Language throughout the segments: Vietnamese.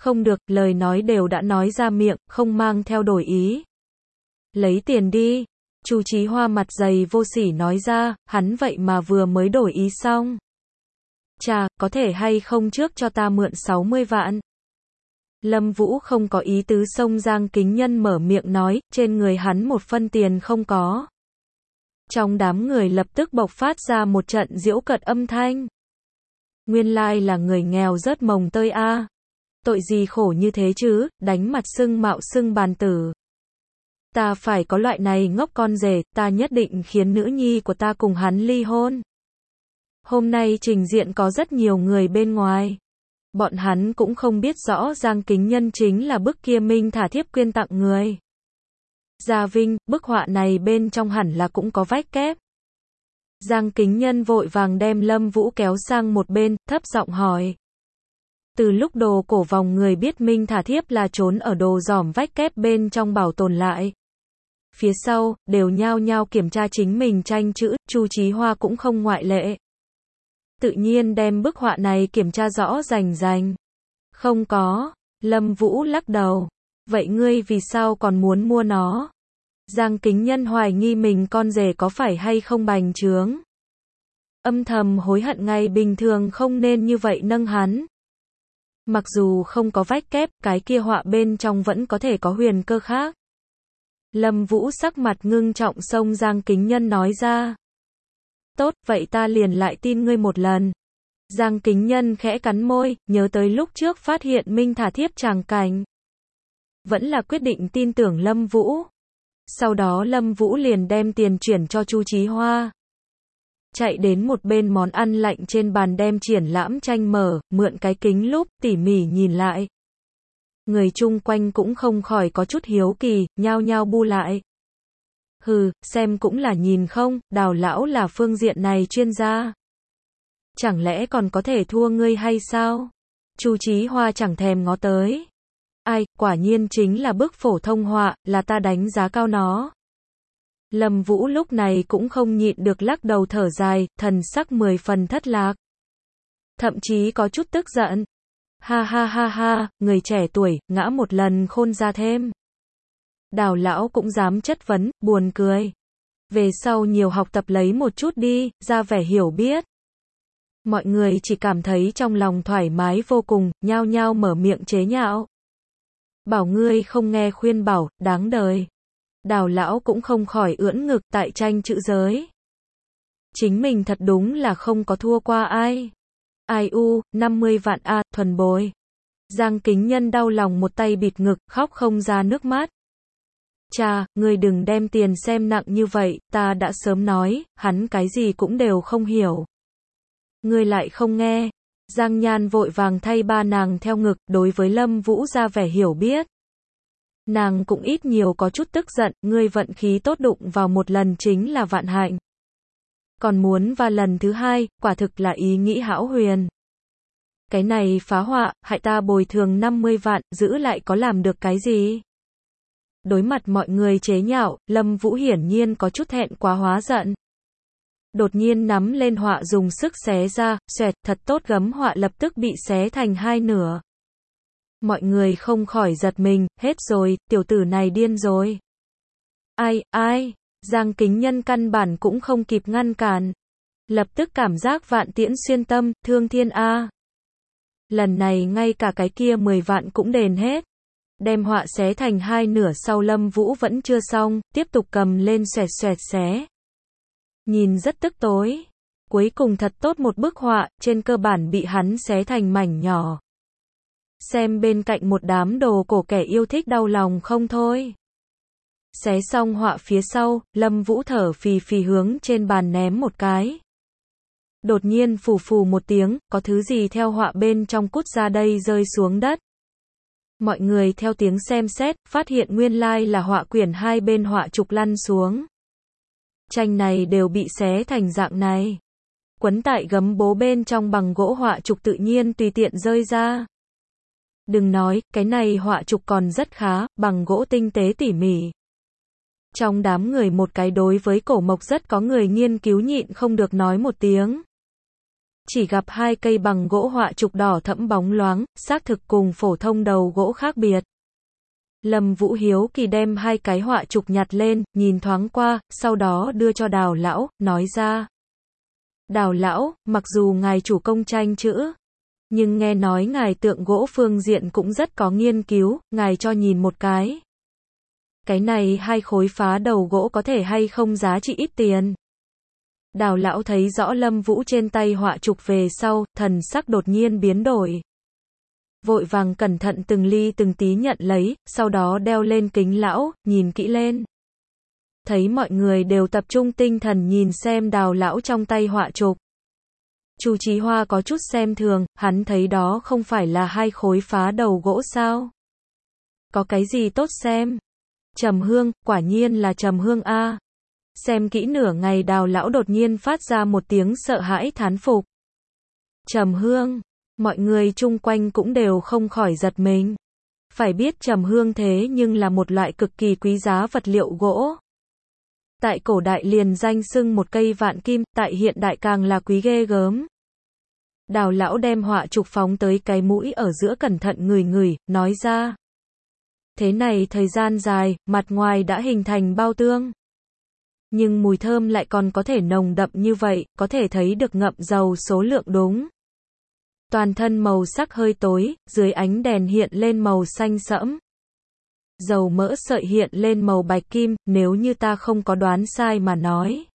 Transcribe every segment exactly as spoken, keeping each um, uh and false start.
Không được, lời nói đều đã nói ra miệng, không mang theo đổi ý. Lấy tiền đi. Chu Chí Hoa mặt dày vô sỉ nói ra, hắn vậy mà vừa mới đổi ý xong. Chà, có thể hay không trước cho ta mượn sáu mươi vạn. Lâm Vũ không có ý tứ xông Giang Kính Nhân mở miệng nói, trên người hắn một phân tiền không có. Trong đám người lập tức bộc phát ra một trận giễu cợt âm thanh. Nguyên lai là người nghèo rớt mồng tơi a. Tội gì khổ như thế chứ, đánh mặt sưng mạo sưng bàn tử. Ta phải có loại này ngốc con rể, ta nhất định khiến nữ nhi của ta cùng hắn ly hôn. Hôm nay trình diện có rất nhiều người bên ngoài. Bọn hắn cũng không biết rõ Giang Kính Nhân chính là bức kia Minh Thả Thiếp quyên tặng người. Gia Vinh, bức họa này bên trong hẳn là cũng có vách kép. Giang Kính Nhân vội vàng đem Lâm Vũ kéo sang một bên, thấp giọng hỏi. Từ lúc đồ cổ vòng người biết Minh Thả Thiếp là trốn ở đồ giỏm vách kép bên trong bảo tồn lại. Phía sau, đều nhao nhao kiểm tra chính mình tranh chữ, Chu Chí Hoa cũng không ngoại lệ. Tự nhiên đem bức họa này kiểm tra rõ rành rành. Không có. Lâm Vũ lắc đầu. Vậy ngươi vì sao còn muốn mua nó? Giang Kính Nhân hoài nghi mình con rể có phải hay không bành trướng. Âm thầm hối hận ngày bình thường không nên như vậy nâng hắn. Mặc dù không có vách kép, cái kia họa bên trong vẫn có thể có huyền cơ khác. Lâm Vũ sắc mặt ngưng trọng xông Giang Kính Nhân nói ra. Tốt, vậy ta liền lại tin ngươi một lần. Giang Kính Nhân khẽ cắn môi, nhớ tới lúc trước phát hiện Minh Thả Thiếp tràng cảnh. Vẫn là quyết định tin tưởng Lâm Vũ. Sau đó Lâm Vũ liền đem tiền chuyển cho Chu Chí Hoa. Chạy đến một bên món ăn lạnh trên bàn đem triển lãm tranh mở, mượn cái kính lúp, tỉ mỉ nhìn lại. Người chung quanh cũng không khỏi có chút hiếu kỳ, nhao nhao bu lại. Hừ, xem cũng là nhìn không, Đào lão là phương diện này chuyên gia. Chẳng lẽ còn có thể thua ngươi hay sao? Chu Chí Hoa chẳng thèm ngó tới. Ai, quả nhiên chính là bức phổ thông họa, là ta đánh giá cao nó. Lâm Vũ lúc này cũng không nhịn được lắc đầu thở dài, thần sắc mười phần thất lạc. Thậm chí có chút tức giận. Ha ha ha ha, người trẻ tuổi, ngã một lần khôn ra thêm. Đào lão cũng dám chất vấn, buồn cười. Về sau nhiều học tập lấy một chút đi, ra vẻ hiểu biết. Mọi người chỉ cảm thấy trong lòng thoải mái vô cùng, nhao nhao mở miệng chế nhạo. Bảo ngươi không nghe khuyên bảo, đáng đời. Đào lão cũng không khỏi ưỡn ngực tại tranh chữ giới. Chính mình thật đúng là không có thua qua ai. Ai u, năm mươi vạn a, thuần bồi. Giang Kính Nhân đau lòng một tay bịt ngực, khóc không ra nước mắt. Cha, ngươi đừng đem tiền xem nặng như vậy, ta đã sớm nói, hắn cái gì cũng đều không hiểu. Ngươi lại không nghe. Giang Nhan vội vàng thay ba nàng theo ngực, đối với Lâm Vũ ra vẻ hiểu biết. Nàng cũng ít nhiều có chút tức giận, ngươi vận khí tốt đụng vào một lần chính là vạn hạnh. Còn muốn và lần thứ hai, quả thực là ý nghĩ hão huyền. Cái này phá họa, hại ta bồi thường năm mươi vạn, giữ lại có làm được cái gì? Đối mặt mọi người chế nhạo, Lâm Vũ hiển nhiên có chút thẹn quá hóa giận. Đột nhiên nắm lên họa dùng sức xé ra, xoẹt, thật tốt gấm họa lập tức bị xé thành hai nửa. Mọi người không khỏi giật mình, hết rồi, tiểu tử này điên rồi. Ai, ai, Giang Kính Nhân căn bản cũng không kịp ngăn cản. Lập tức cảm giác vạn tiễn xuyên tâm, thương thiên a. Lần này ngay cả cái kia mười vạn cũng đền hết. Đem họa xé thành hai nửa sau Lâm Vũ vẫn chưa xong, tiếp tục cầm lên xoẹt xoẹt xé. Nhìn rất tức tối. Cuối cùng thật tốt một bức họa, trên cơ bản bị hắn xé thành mảnh nhỏ. Xem bên cạnh một đám đồ cổ kẻ yêu thích đau lòng không thôi. Xé xong họa phía sau, Lâm Vũ thở phì phì hướng trên bàn ném một cái. Đột nhiên phù phù một tiếng, có thứ gì theo họa bên trong cút ra đây rơi xuống đất. Mọi người theo tiếng xem xét, phát hiện nguyên lai là họa quyển hai bên họa trục lăn xuống. Tranh này đều bị xé thành dạng này. Quấn tại gấm bố bên trong bằng gỗ họa trục tự nhiên tùy tiện rơi ra. Đừng nói, cái này họa trục còn rất khá, bằng gỗ tinh tế tỉ mỉ. Trong đám người một cái đối với cổ mộc rất có người nghiên cứu nhịn không được nói một tiếng. Chỉ gặp hai cây bằng gỗ họa trục đỏ thẫm bóng loáng, xác thực cùng phổ thông đầu gỗ khác biệt. Lâm Vũ hiếu kỳ đem hai cái họa trục nhặt lên, nhìn thoáng qua, sau đó đưa cho Đào lão, nói ra. Đào lão, mặc dù ngài chủ công tranh chữ, nhưng nghe nói ngài tượng gỗ phương diện cũng rất có nghiên cứu, ngài cho nhìn một cái. Cái này hai khối phá đầu gỗ có thể hay không giá trị ít tiền. Đào lão thấy rõ Lâm Vũ trên tay họa trục về sau, thần sắc đột nhiên biến đổi. Vội vàng cẩn thận từng ly từng tí nhận lấy, sau đó đeo lên kính lão, nhìn kỹ lên. Thấy mọi người đều tập trung tinh thần nhìn xem Đào lão trong tay họa trục. Chu Chí Hoa có chút xem thường, hắn thấy đó không phải là hai khối phá đầu gỗ sao? Có cái gì tốt xem? Trầm hương, quả nhiên là trầm hương a. Xem kỹ nửa ngày Đào lão đột nhiên phát ra một tiếng sợ hãi thán phục. Trầm hương, mọi người chung quanh cũng đều không khỏi giật mình. Phải biết trầm hương thế nhưng là một loại cực kỳ quý giá vật liệu gỗ. Tại cổ đại liền danh xưng một cây vạn kim, tại hiện đại càng là quý ghê gớm. Đào lão đem họa trục phóng tới cái mũi ở giữa cẩn thận ngửi ngửi, nói ra. Thế này thời gian dài, mặt ngoài đã hình thành bao tương. Nhưng mùi thơm lại còn có thể nồng đậm như vậy, có thể thấy được ngậm dầu số lượng đúng. Toàn thân màu sắc hơi tối, dưới ánh đèn hiện lên màu xanh sẫm. Dầu mỡ sợi hiện lên màu bạch kim, nếu như ta không có đoán sai mà nói.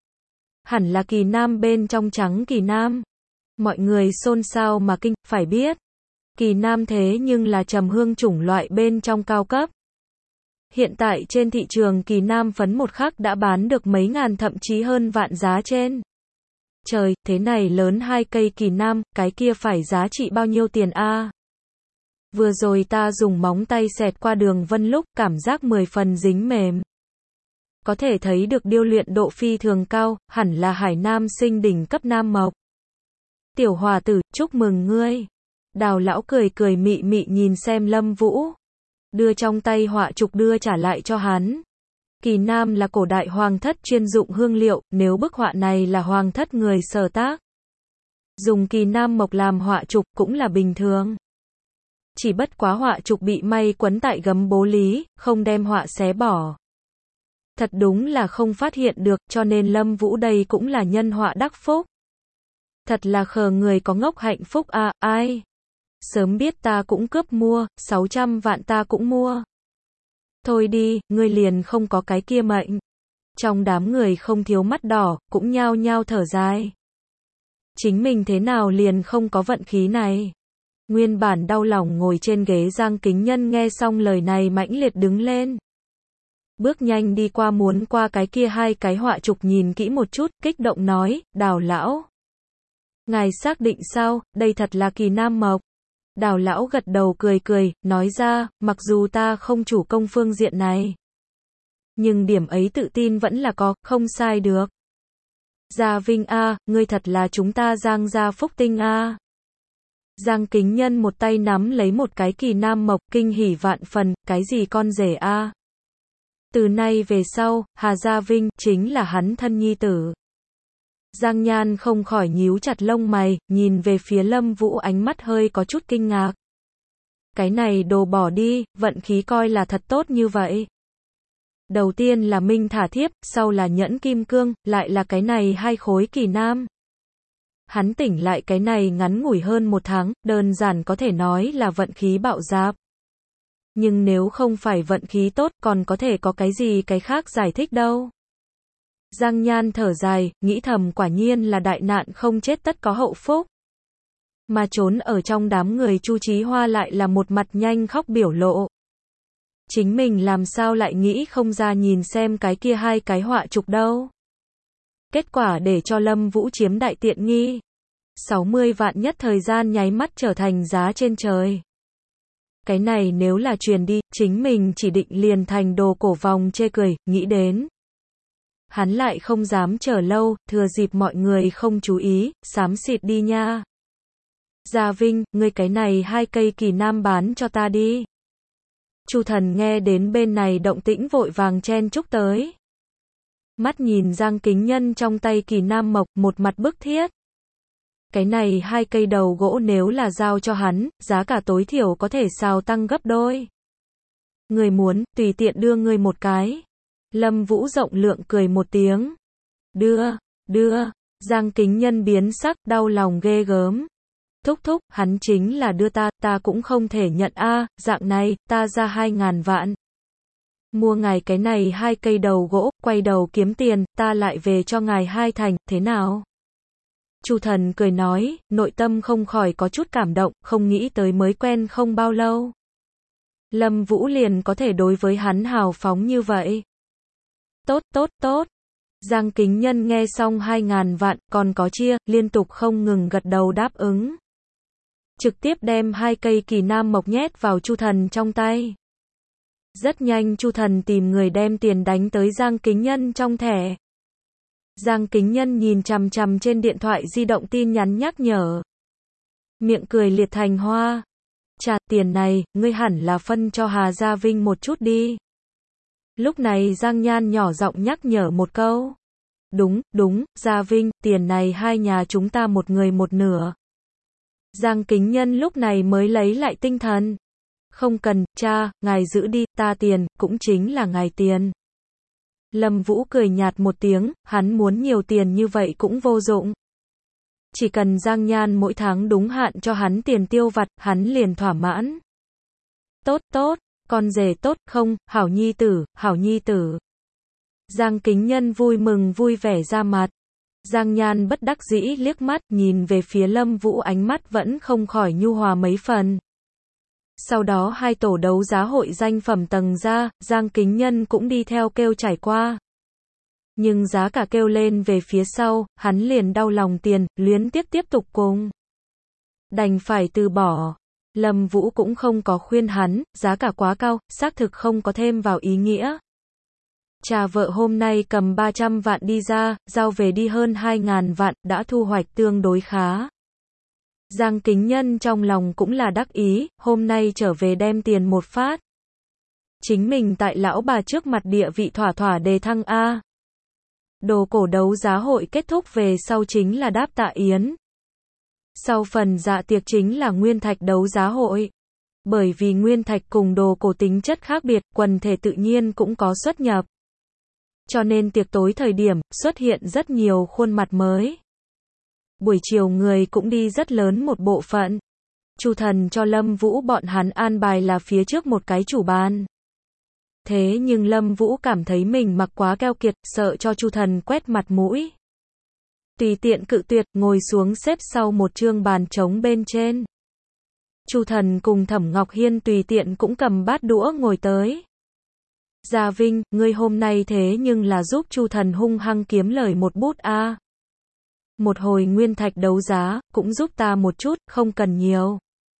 Hẳn là kỳ nam bên trong trắng kỳ nam. Mọi người xôn xao mà kinh, phải biết. Kỳ nam thế nhưng là trầm hương chủng loại bên trong cao cấp. Hiện tại trên thị trường kỳ nam phấn một khắc đã bán được mấy ngàn thậm chí hơn vạn giá trên. Trời, thế này lớn hai cây kỳ nam, cái kia phải giá trị bao nhiêu tiền a? Vừa rồi ta dùng móng tay xẹt qua đường vân lúc, cảm giác mười phần dính mềm. Có thể thấy được điêu luyện độ phi thường cao, hẳn là hải nam sinh đỉnh cấp nam mộc. Tiểu hòa tử, chúc mừng ngươi. Đào lão cười cười mị mị nhìn xem Lâm Vũ. Đưa trong tay họa trục đưa trả lại cho hắn. Kỳ nam là cổ đại hoàng thất chuyên dụng hương liệu, nếu bức họa này là hoàng thất người sở tác. Dùng kỳ nam mộc làm họa trục cũng là bình thường. Chỉ bất quá họa trục bị may quấn tại gấm bố lý, không đem họa xé bỏ. Thật đúng là không phát hiện được, cho nên Lâm Vũ đây cũng là nhân họa đắc phúc. Thật là khờ người có ngốc hạnh phúc à, ai? Sớm biết ta cũng cướp mua, sáu trăm vạn ta cũng mua. Thôi đi, ngươi liền không có cái kia mệnh. Trong đám người không thiếu mắt đỏ, cũng nhao nhao thở dài. Chính mình thế nào liền không có vận khí này. Nguyên bản đau lòng ngồi trên ghế Giang Kính Nhân nghe xong lời này mãnh liệt đứng lên. Bước nhanh đi qua muốn qua cái kia hai cái họa trục nhìn kỹ một chút, kích động nói, Đào lão. Ngài xác định sao, đây thật là kỳ nam mộc. Đào lão gật đầu cười cười, nói ra, mặc dù ta không chủ công phương diện này. Nhưng điểm ấy tự tin vẫn là có, không sai được. Gia Vinh a, ngươi thật là chúng ta Giang gia phúc tinh a. Giang Kính Nhân một tay nắm lấy một cái kỳ nam mộc, kinh hỉ vạn phần, cái gì con rể a? Từ nay về sau, Hà Gia Vinh chính là hắn thân nhi tử. Giang Nhan không khỏi nhíu chặt lông mày, nhìn về phía Lâm Vũ ánh mắt hơi có chút kinh ngạc. Cái này đồ bỏ đi, vận khí coi là thật tốt như vậy. Đầu tiên là Minh Thả Thiếp, sau là Nhẫn Kim Cương, lại là cái này hai khối kỳ nam. Hắn tỉnh lại cái này ngắn ngủi hơn một tháng, đơn giản có thể nói là vận khí bạo dạp. Nhưng nếu không phải vận khí tốt, còn có thể có cái gì cái khác giải thích đâu. Giang Nhan thở dài, nghĩ thầm quả nhiên là đại nạn không chết tất có hậu phúc. Mà trốn ở trong đám người Chu Chí Hoa lại là một mặt nhanh khóc biểu lộ. Chính mình làm sao lại nghĩ không ra nhìn xem cái kia hai cái họa trục đâu. Kết quả để cho Lâm Vũ chiếm đại tiện nghi. sáu mươi vạn nhất thời gian nháy mắt trở thành giá trên trời. Cái này nếu là truyền đi, chính mình chỉ định liền thành đồ cổ vòng chê cười, nghĩ đến. Hắn lại không dám chờ lâu, thừa dịp mọi người không chú ý, xám xịt đi nha. Gia Vinh, ngươi cái này hai cây kỳ nam bán cho ta đi. Chu Thần nghe đến bên này động tĩnh vội vàng chen chúc tới. Mắt nhìn Giang Kính Nhân trong tay kỳ nam mộc, một mặt bức thiết. Cái này hai cây đầu gỗ nếu là giao cho hắn, giá cả tối thiểu có thể sao tăng gấp đôi. Người muốn, tùy tiện đưa ngươi một cái. Lâm Vũ rộng lượng cười một tiếng. Đưa, đưa, Giang Kính Nhân biến sắc, đau lòng ghê gớm. Thúc thúc, hắn chính là đưa ta, ta cũng không thể nhận a, dạng này, ta ra hai ngàn vạn. Mua ngài cái này hai cây đầu gỗ, quay đầu kiếm tiền, ta lại về cho ngài hai thành, thế nào? Chu Thần cười nói, nội tâm không khỏi có chút cảm động, không nghĩ tới mới quen không bao lâu. Lâm Vũ liền có thể đối với hắn hào phóng như vậy. Tốt, tốt, tốt. Giang Kính Nhân nghe xong hai ngàn vạn, còn có chia, liên tục không ngừng gật đầu đáp ứng. Trực tiếp đem hai cây kỳ nam mộc nhét vào Chu Thần trong tay. Rất nhanh Chu Thần tìm người đem tiền đánh tới Giang Kính Nhân trong thẻ. Giang Kính Nhân nhìn chằm chằm trên điện thoại di động tin nhắn nhắc nhở. Miệng cười liệt thành hoa. Chà, tiền này, ngươi hẳn là phân cho Hà Gia Vinh một chút đi. Lúc này Giang Nhan nhỏ giọng nhắc nhở một câu. Đúng, đúng, Gia Vinh, tiền này hai nhà chúng ta một người một nửa. Giang Kính Nhân lúc này mới lấy lại tinh thần. Không cần, cha, ngài giữ đi, ta tiền, cũng chính là ngài tiền. Lâm Vũ cười nhạt một tiếng, hắn muốn nhiều tiền như vậy cũng vô dụng. Chỉ cần Giang Nhan mỗi tháng đúng hạn cho hắn tiền tiêu vặt, hắn liền thỏa mãn. Tốt, tốt, con rể tốt không, hảo nhi tử, hảo nhi tử. Giang Kính Nhân vui mừng vui vẻ ra mặt. Giang Nhan bất đắc dĩ liếc mắt, nhìn về phía Lâm Vũ ánh mắt vẫn không khỏi nhu hòa mấy phần. Sau đó hai tổ đấu giá hội danh phẩm tầng ra, Giang Kính Nhân cũng đi theo kêu trải qua. Nhưng giá cả kêu lên về phía sau, hắn liền đau lòng tiền, luyến tiếc tiếp tục cùng. Đành phải từ bỏ. Lâm Vũ cũng không có khuyên hắn, giá cả quá cao, xác thực không có thêm vào ý nghĩa. Cha vợ hôm nay cầm ba trăm vạn đi ra, giao về đi hơn hai ngàn vạn, đã thu hoạch tương đối khá. Giang Kính Nhân trong lòng cũng là đắc ý, hôm nay trở về đem tiền một phát. Chính mình tại lão bà trước mặt địa vị thỏa thỏa đề thăng A. Đồ cổ đấu giá hội kết thúc về sau chính là đáp tạ yến. Sau phần dạ tiệc chính là nguyên thạch đấu giá hội. Bởi vì nguyên thạch cùng đồ cổ tính chất khác biệt, quần thể tự nhiên cũng có xuất nhập. Cho nên tiệc tối thời điểm, xuất hiện rất nhiều khuôn mặt mới. Buổi chiều người cũng đi rất lớn một bộ phận. Chu Thần cho Lâm Vũ bọn hắn an bài là phía trước một cái chủ bàn. Thế nhưng Lâm Vũ cảm thấy mình mặc quá keo kiệt, sợ cho Chu Thần quét mặt mũi. Tùy tiện cự tuyệt, ngồi xuống xếp sau một chương bàn trống bên trên. Chu Thần cùng Thẩm Ngọc Hiên tùy tiện cũng cầm bát đũa ngồi tới. Gia Vinh, ngươi hôm nay thế nhưng là giúp Chu Thần hung hăng kiếm lời một bút a. Một hồi nguyên thạch đấu giá, cũng giúp ta một chút, không cần nhiều.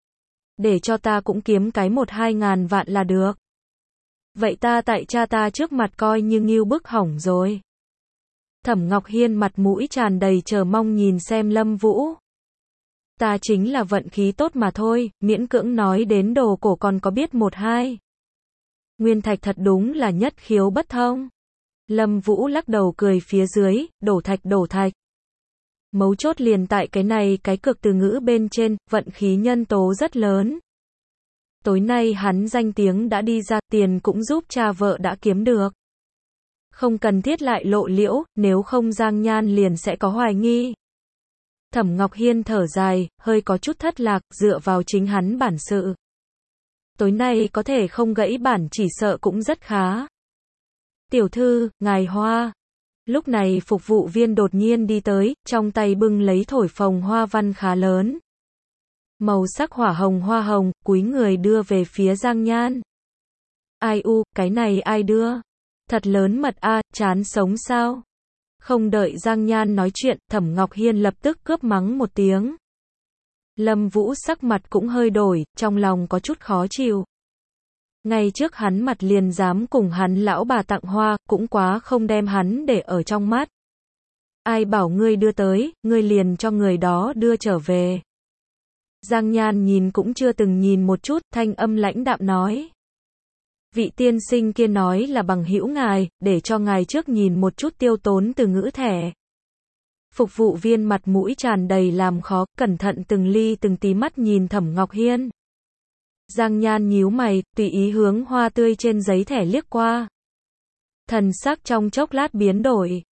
Để cho ta cũng kiếm cái một hai ngàn vạn là được. Vậy ta tại cha ta trước mặt coi như ngưu bức hỏng rồi. Thẩm Ngọc Hiên mặt mũi tràn đầy chờ mong nhìn xem Lâm Vũ. Ta chính là vận khí tốt mà thôi, miễn cưỡng nói đến đồ cổ còn có biết một hai. Nguyên thạch thật đúng là nhất khiếu bất thông. Lâm Vũ lắc đầu cười phía dưới, đổ thạch đổ thạch. Mấu chốt liền tại cái này cái cực từ ngữ bên trên, vận khí nhân tố rất lớn. Tối nay hắn danh tiếng đã đi ra, tiền cũng giúp cha vợ đã kiếm được. Không cần thiết lại lộ liễu, nếu không Giang Nhan liền sẽ có hoài nghi. Thẩm Ngọc Hiên thở dài, hơi có chút thất lạc, dựa vào chính hắn bản sự. Tối nay có thể không gãy bản chỉ sợ cũng rất khá. Tiểu thư, ngài hoa. Lúc này phục vụ viên đột nhiên đi tới, trong tay bưng lấy thổi phồng hoa văn khá lớn. Màu sắc hỏa hồng hoa hồng, cúi người đưa về phía Giang Nhan. Ai u, cái này ai đưa? Thật lớn mật a, chán sống sao? Không đợi Giang Nhan nói chuyện, Thẩm Ngọc Hiên lập tức cướp mắng một tiếng. Lâm Vũ sắc mặt cũng hơi đổi, trong lòng có chút khó chịu. Ngay trước hắn mặt liền dám cùng hắn lão bà tặng hoa, cũng quá không đem hắn để ở trong mắt. Ai bảo ngươi đưa tới, ngươi liền cho người đó đưa trở về. Giang Nhan nhìn cũng chưa từng nhìn một chút, thanh âm lãnh đạm nói. Vị tiên sinh kia nói là bằng hữu ngài, để cho ngài trước nhìn một chút tiêu tốn từ ngữ thẻ. Phục vụ viên mặt mũi tràn đầy làm khó, cẩn thận từng ly từng tí mắt nhìn Thẩm Ngọc Hiên. Giang Nhan nhíu mày, tùy ý hướng hoa tươi trên giấy thẻ liếc qua. Thần sắc trong chốc lát biến đổi.